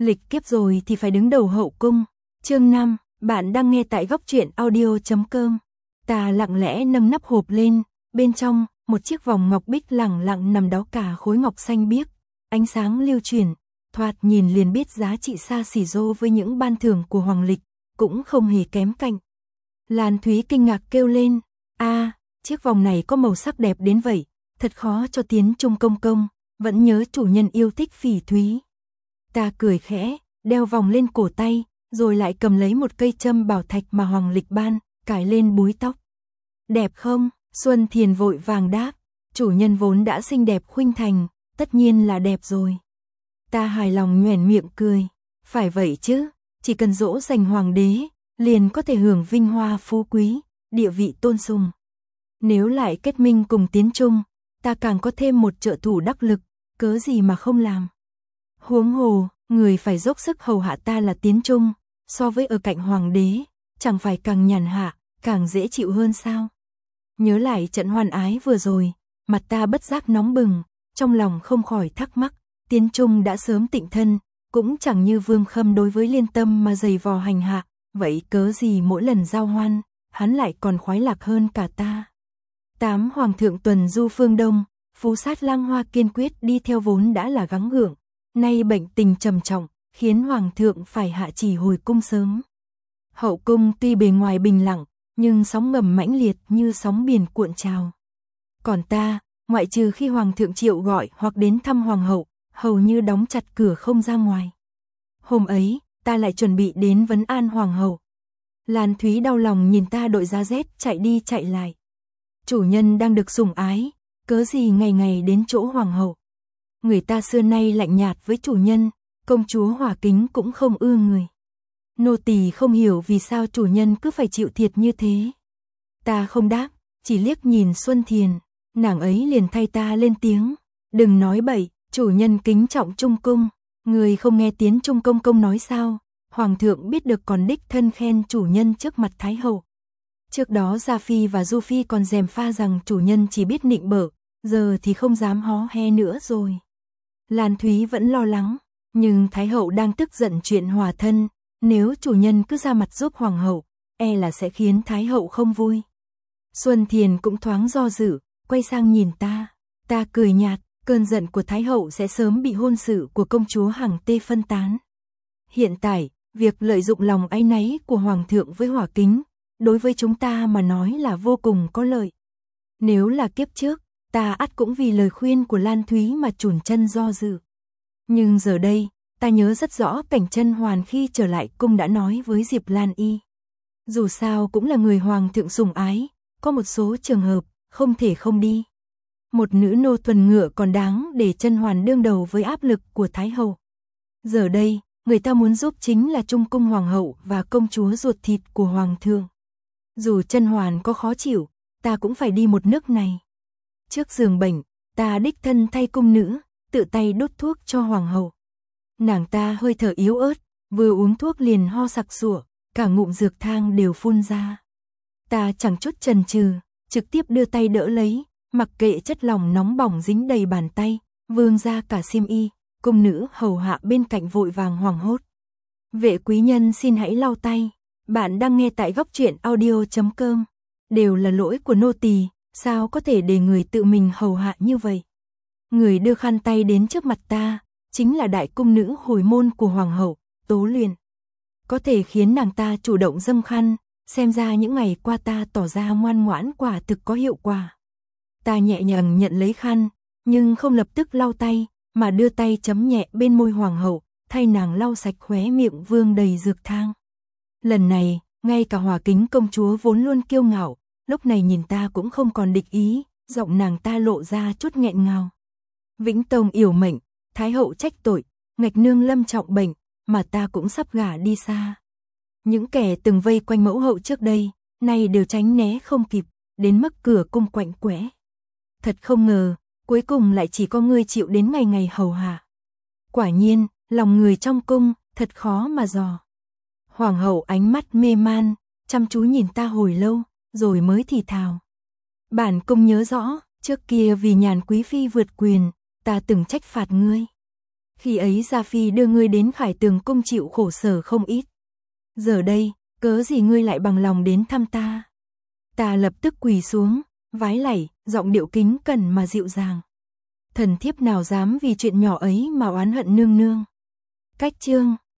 Lịch kiếp rồi thì phải đứng đầu hậu cung. Chương 5, bạn đang nghe tại góc truyện audio.com. Ta lặng lẽ nâng nắp hộp lên, bên trong, một chiếc vòng ngọc bích lẳng lặng nằm đó cả khối ngọc xanh biếc, ánh sáng lưu chuyển, thoạt nhìn liền biết giá trị xa xỉ rô với những ban thưởng của Hoàng Lịch, cũng không hề kém cạnh. Lan Thúy kinh ngạc kêu lên, chiếc vòng này có màu sắc đẹp đến vậy, thật khó cho tiến trung công công, vẫn nhớ chủ nhân yêu thích Phỉ Thúy. Ta cười khẽ, đeo vòng lên cổ tay, rồi lại cầm lấy một cây châm bảo thạch mà Hoàng Lịch ban, cài lên búi tóc. Đẹp không? Xuân Thiền vội vàng đáp, chủ nhân vốn đã xinh đẹp khuynh thành, tất nhiên là đẹp rồi. Ta hài lòng nhoẻn miệng cười, phải vậy chứ, chỉ cần dỗ dành hoàng đế, liền có thể hưởng vinh hoa phú quý, địa vị tôn sùng. Nếu lại kết minh cùng tiến trung, ta càng có thêm một trợ thủ đắc lực, cớ gì mà không làm. Huống hồ, người phải dốc sức hầu hạ ta là tiến trung, so với ở cạnh hoàng đế, chẳng phải càng nhàn hạ, càng dễ chịu hơn sao. Nhớ lại trận hoan ái vừa rồi, mặt ta bất giác nóng bừng, trong lòng không khỏi thắc mắc, tiến trung đã sớm tịnh thân, cũng chẳng như Vương Khâm đối với Liên Tâm mà giày vò hành hạ, vậy cớ gì mỗi lần giao hoan, hắn lại còn khoái lạc hơn cả ta. 8 Hoàng thượng tuần du phương Đông, Phú Sát Lang Hoa kiên quyết đi theo vốn đã là gắng gượng, nay bệnh tình trầm trọng, khiến Hoàng thượng phải hạ chỉ hồi cung sớm. Hậu cung tuy bề ngoài bình lặng, nhưng sóng ngầm mãnh liệt như sóng biển cuộn trào. Còn ta, ngoại trừ khi Hoàng thượng triệu gọi hoặc đến thăm Hoàng hậu, hầu như đóng chặt cửa không ra ngoài. Hôm ấy, ta lại chuẩn bị đến vấn an Hoàng hậu. Lan Thúy đau lòng nhìn ta đội giá rét chạy đi chạy lại. Chủ nhân đang được sủng ái, cớ gì ngày ngày đến chỗ Hoàng hậu. Người ta xưa nay lạnh nhạt với chủ nhân, công chúa Hòa Kính cũng không ưa người. Nô tỳ không hiểu vì sao chủ nhân cứ phải chịu thiệt như thế. Ta không đáp, chỉ liếc nhìn Xuân Thiền, nàng ấy liền thay ta lên tiếng. Đừng nói bậy, chủ nhân kính trọng trung cung, người không nghe tiến trung công công nói sao, Hoàng thượng biết được còn đích thân khen chủ nhân trước mặt Thái hậu. Trước đó Gia Phi và Du Phi còn gièm pha rằng chủ nhân chỉ biết nịnh bợ, giờ thì không dám hó he nữa rồi. Lan Thúy vẫn lo lắng, nhưng Thái hậu đang tức giận chuyện hòa thân, nếu chủ nhân cứ ra mặt giúp Hoàng hậu, e là sẽ khiến Thái hậu không vui. Xuân Thiền cũng thoáng do dự, quay sang nhìn ta cười nhạt, cơn giận của Thái hậu sẽ sớm bị hôn sự của công chúa Hằng Tê phân tán. Hiện tại, việc lợi dụng lòng áy náy của Hoàng thượng với Hòa Kính, đối với chúng ta mà nói là vô cùng có lợi. Nếu là kiếp trước, ta ắt cũng vì lời khuyên của Lan Thúy mà chùn chân do dự. Nhưng giờ đây, ta nhớ rất rõ cảnh Chân Hoàn khi trở lại cung đã nói với Diệp Lan Y. Dù sao cũng là người Hoàng thượng sủng ái, có một số trường hợp, không thể không đi. Một nữ nô thuần ngựa còn đáng để Chân Hoàn đương đầu với áp lực của Thái hậu. Giờ đây, người ta muốn giúp chính là Trung cung Hoàng hậu và công chúa ruột thịt của Hoàng thượng. Dù Chân Hoàn có khó chịu, ta cũng phải đi một nước này. Trước giường bệnh, ta đích thân thay cung nữ, tự tay đốt thuốc cho Hoàng hậu. Nàng ta hơi thở yếu ớt, vừa uống thuốc liền ho sặc sụa, cả ngụm dược thang đều phun ra. Ta chẳng chút chần chừ, trực tiếp đưa tay đỡ lấy, mặc kệ chất lỏng nóng bỏng dính đầy bàn tay, vương ra cả xiêm y, cung nữ hầu hạ bên cạnh vội vàng hoảng hốt. Vệ quý nhân xin hãy lau tay, bạn đang nghe tại góc truyện audio.com. Đều là lỗi của nô tỳ, sao có thể để người tự mình hầu hạ như vậy. Người đưa khăn tay đến trước mặt ta, chính là đại cung nữ hồi môn của Hoàng hậu, Tố Luyện. Có thể khiến nàng ta chủ động dâng khăn, xem ra những ngày qua ta tỏ ra ngoan ngoãn quả thực có hiệu quả. Ta nhẹ nhàng nhận lấy khăn, nhưng không lập tức lau tay, mà đưa tay chấm nhẹ bên môi Hoàng hậu, thay nàng lau sạch khóe miệng vương đầy dược thang. Lần này, ngay cả Hòa Kính công chúa vốn luôn kiêu ngạo, lúc này nhìn ta cũng không còn địch ý, giọng nàng ta lộ ra chút nghẹn ngào. Vĩnh Tông yểu mệnh, Thái hậu trách tội, Ngạch nương lâm trọng bệnh, mà ta cũng sắp gả đi xa. Những kẻ từng vây quanh mẫu hậu trước đây, nay đều tránh né không kịp, đến mức cửa cung quạnh quẽ. Thật không ngờ, cuối cùng lại chỉ có ngươi chịu đến ngày ngày hầu hạ. Quả nhiên, lòng người trong cung, thật khó mà dò. Hoàng hậu ánh mắt mê man, chăm chú nhìn ta hồi lâu, rồi mới thì thào. Bản cung nhớ rõ, trước kia vì nhàn quý phi vượt quyền, ta từng trách phạt ngươi. Khi ấy Gia Phi đưa ngươi đến Khải Tường cung chịu khổ sở không ít. Giờ đây, cớ gì ngươi lại bằng lòng đến thăm ta? Ta lập tức quỳ xuống, vái lạy, giọng điệu kính cẩn mà dịu dàng. Thần thiếp nào dám vì chuyện nhỏ ấy mà oán hận nương nương. Cách chương